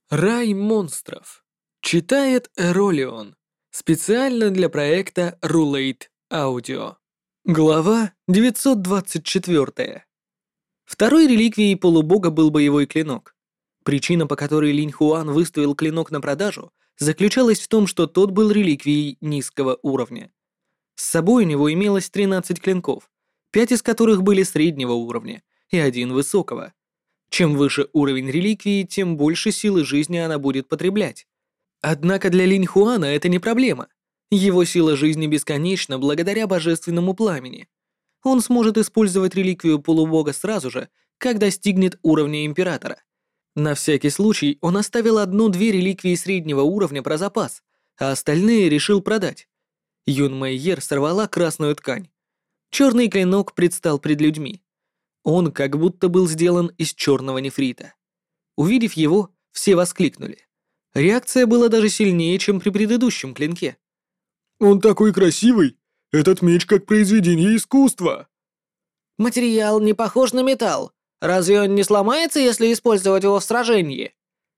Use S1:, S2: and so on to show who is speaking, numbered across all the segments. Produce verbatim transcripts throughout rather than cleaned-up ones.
S1: Рай монстров. Читает Эролион. Специально для проекта Rulate Audio. Глава девятьсот двадцать четыре. Второй реликвией полубога был боевой клинок. Причина, по которой Линь Хуан выставил клинок на продажу, заключалась в том, что тот был реликвией низкого уровня. С собой у него имелось тринадцать клинков, пять из которых были среднего уровня и один высокого. Чем выше уровень реликвии, тем больше силы жизни она будет потреблять. Однако для Линь Хуана это не проблема. Его сила жизни бесконечна благодаря божественному пламени. Он сможет использовать реликвию полубога сразу же, как достигнет уровня императора. На всякий случай он оставил одну-две реликвии среднего уровня про запас, а остальные решил продать. Юн Мэйер сорвала красную ткань. Черный клинок предстал пред людьми. Он как будто был сделан из черного нефрита. Увидев его, все воскликнули. Реакция была даже сильнее, чем при предыдущем клинке.
S2: «Он такой красивый! Этот меч как произведение искусства!»
S3: Материал не похож на металл. Разве он не сломается, если использовать его в сражении?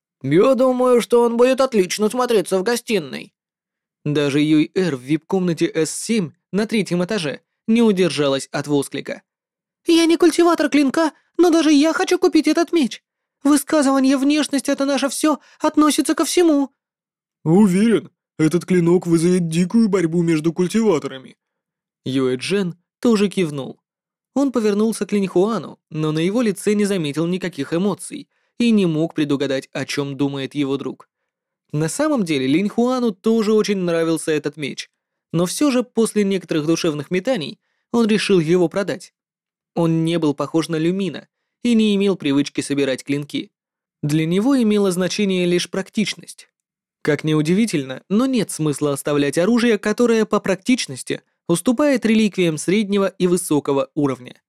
S3: Я думаю, что он будет отлично смотреться в гостиной.
S1: Даже Юй-Эр в вип-комнате эс семь на третьем этаже не удержалась от восклика.
S4: «Я не культиватор клинка, но даже я хочу купить этот меч. Высказывание «внешность — это наше все» относится ко всему».
S2: «Уверен, этот клинок вызовет дикую борьбу между культиваторами».
S1: Юэ Джен тоже кивнул. Он повернулся к Линь Хуану, но на его лице не заметил никаких эмоций и не мог предугадать, о чем думает его друг. На самом деле Линь Хуану тоже очень нравился этот меч, но все же после некоторых душевных метаний он решил его продать. Он не был похож на Люмина и не имел привычки собирать клинки. Для него имело значение лишь практичность. Как ни удивительно, но нет смысла оставлять оружие, которое по практичности уступает реликвиям среднего и высокого уровня.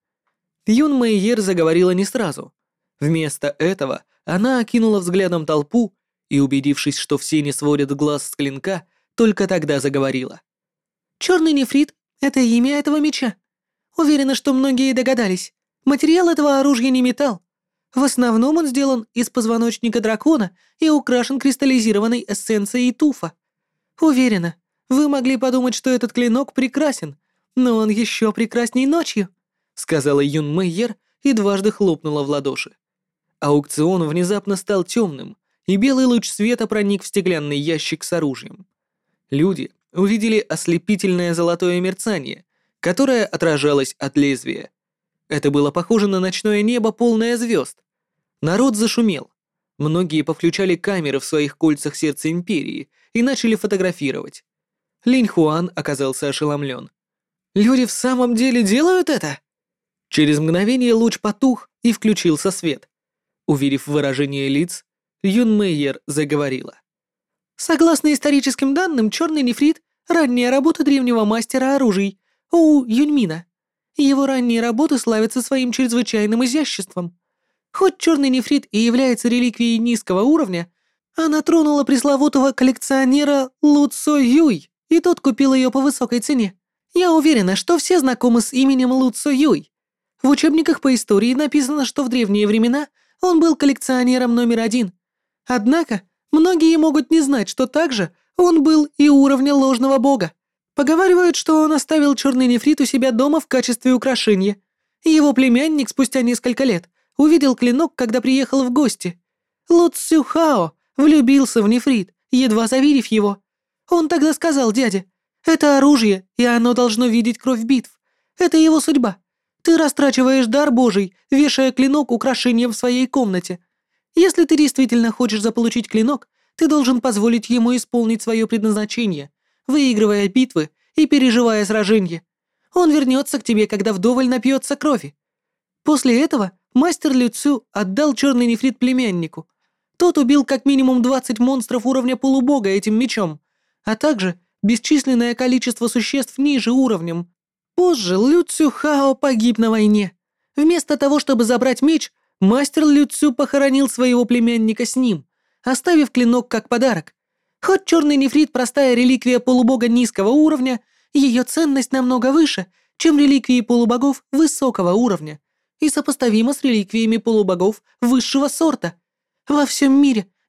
S1: Юн Мэйер заговорила не сразу. Вместо этого она окинула взглядом толпу и, убедившись, что все не сводят глаз с клинка, только тогда заговорила.
S4: «Черный нефрит — это имя этого меча. Уверена, что многие догадались. Материал этого оружия не металл. В основном он сделан из позвоночника дракона и украшен кристаллизированной эссенцией туфа. Уверена, вы могли подумать, что этот клинок прекрасен, но он еще прекрасней ночью», — сказала Юн Мэйер и дважды хлопнула в ладоши. Аукцион внезапно стал темным, и белый луч света проник в стеклянный ящик с оружием. Люди увидели ослепительное золотое мерцание, которое отражалось от лезвия. Это было похоже на ночное небо, полное звезд. Народ зашумел. Многие повключали камеры в своих кольцах сердца Империи и начали фотографировать. Линь Хуан оказался ошеломлен. «Люди в самом деле делают это?» Через мгновение луч потух и включился свет. Увидев выражение лиц, Юн Мэйер заговорила. «Согласно историческим данным, черный нефрит — ранняя работа древнего мастера оружий У Юньмина. Его ранние работы славятся своим чрезвычайным изяществом. Хоть черный нефрит и является реликвией низкого уровня, она тронула пресловутого коллекционера Лу Цо Юй, и тот купил ее по высокой цене. Я уверена, что все знакомы с именем Лу Цо Юй. В учебниках по истории написано, что в древние времена он был коллекционером номер один. Однако, многие могут не знать, что также он был и уровня ложного бога. Поговаривают, что он оставил черный нефрит у себя дома в качестве украшения. Его племянник спустя несколько лет увидел клинок, когда приехал в гости. Лу Цю Хао влюбился в нефрит, едва завидев его. Он тогда сказал дяде: «Это оружие, и оно должно видеть кровь битв. Это его судьба. Ты растрачиваешь дар Божий, вешая клинок украшением в своей комнате. Если ты действительно хочешь заполучить клинок, ты должен позволить ему исполнить свое предназначение, выигрывая битвы и переживая сражения. Он вернется к тебе, когда вдоволь напьется крови». После этого мастер Лю Цю отдал черный нефрит племяннику. Тот убил как минимум двадцать монстров уровня полубога этим мечом, а также бесчисленное количество существ ниже уровнем. Позже Лю Цю Хао погиб на войне. Вместо того, чтобы забрать меч, мастер Лю Цю похоронил своего племянника с ним, оставив клинок как подарок. Хоть черный нефрит — простая реликвия полубога низкого уровня, ее ценность намного выше, чем реликвии полубогов высокого уровня, и сопоставима с реликвиями полубогов высшего сорта. Во всем мире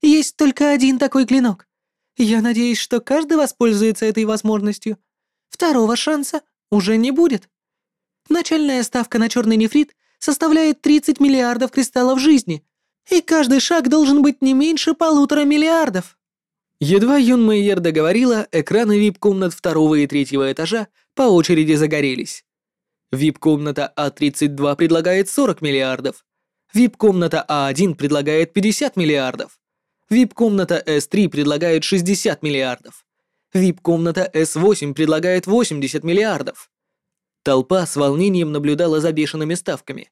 S4: Есть только один такой клинок. Я надеюсь, что каждый воспользуется этой возможностью. Второго шанса уже не будет. Начальная ставка на черный нефрит составляет тридцать миллиардов кристаллов жизни, и каждый шаг должен быть не меньше полутора миллиардов.
S1: Едва Юн Мэйер договорила, экраны вип-комнат второго и третьего этажа по очереди загорелись. вип-комната А тридцать два предлагает сорок миллиардов. вип-комната А один предлагает пятьдесят миллиардов. вип-комната С три предлагает шестьдесят миллиардов. вип-комната С восемь предлагает восемьдесят миллиардов. Толпа с волнением наблюдала за бешеными ставками.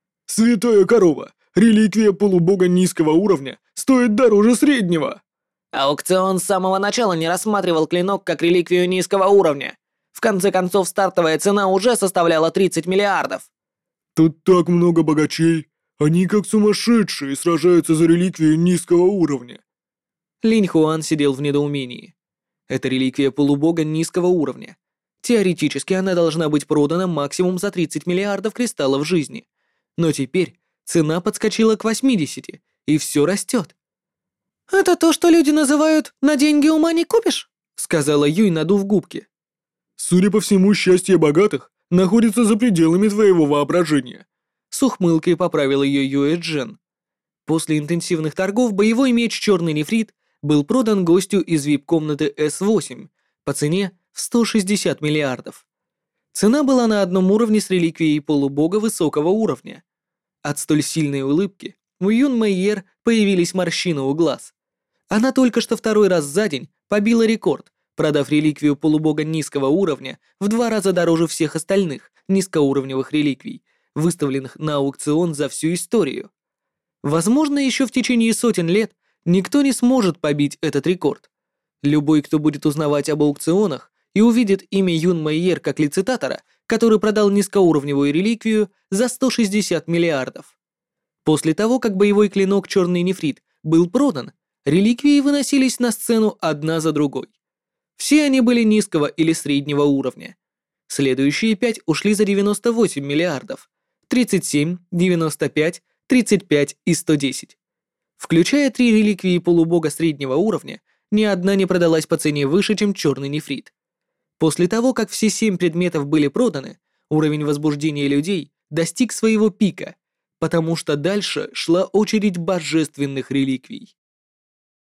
S2: Святая корова, реликвия полубога низкого уровня стоит дороже среднего.
S3: Аукцион с самого начала не рассматривал клинок как реликвию низкого уровня. В конце концов, стартовая цена уже составляла тридцать миллиардов.
S2: Тут так много богачей. Они как сумасшедшие сражаются за реликвию низкого уровня.
S1: Линь Хуан сидел в недоумении. Это реликвия полубога низкого уровня. Теоретически она должна быть продана максимум за тридцать миллиардов кристаллов жизни. Но теперь цена подскочила к восьмидесяти, и все растет.
S4: «Это то, что люди называют «на деньги ума не купишь»?»
S1: Сказала Юй, надув губки.
S2: Судя по всему, счастье богатых находится за пределами твоего воображения.
S1: С ухмылкой поправил ее Юэ Джен. После интенсивных торгов боевой меч «Черный нефрит» был продан гостю из вип-комнаты С восемь по цене в сто шестьдесят миллиардов. Цена была на одном уровне с реликвией полубога высокого уровня. От столь сильной улыбки у Юн Мэйер появились морщины у глаз. Она только что второй раз за день побила рекорд, продав реликвию полубога низкого уровня в два раза дороже всех остальных низкоуровневых реликвий, выставленных на аукцион за всю историю. Возможно, еще в течение сотен лет никто не сможет побить этот рекорд. Любой, кто будет узнавать об аукционах и увидит имя Юн Мэйер как лицитатора, который продал низкоуровневую реликвию за сто шестьдесят миллиардов. После того, как боевой клинок «Черный нефрит» был продан, реликвии выносились на сцену одна за другой. Все они были низкого или среднего уровня. Следующие пять ушли за девяносто восемь миллиардов, тридцать семь, девяносто пять, тридцать пять и сто десять. Включая три реликвии полубога среднего уровня, ни одна не продалась по цене выше, чем черный нефрит. После того, как все семь предметов были проданы, уровень возбуждения людей достиг своего пика, потому что дальше шла очередь божественных реликвий.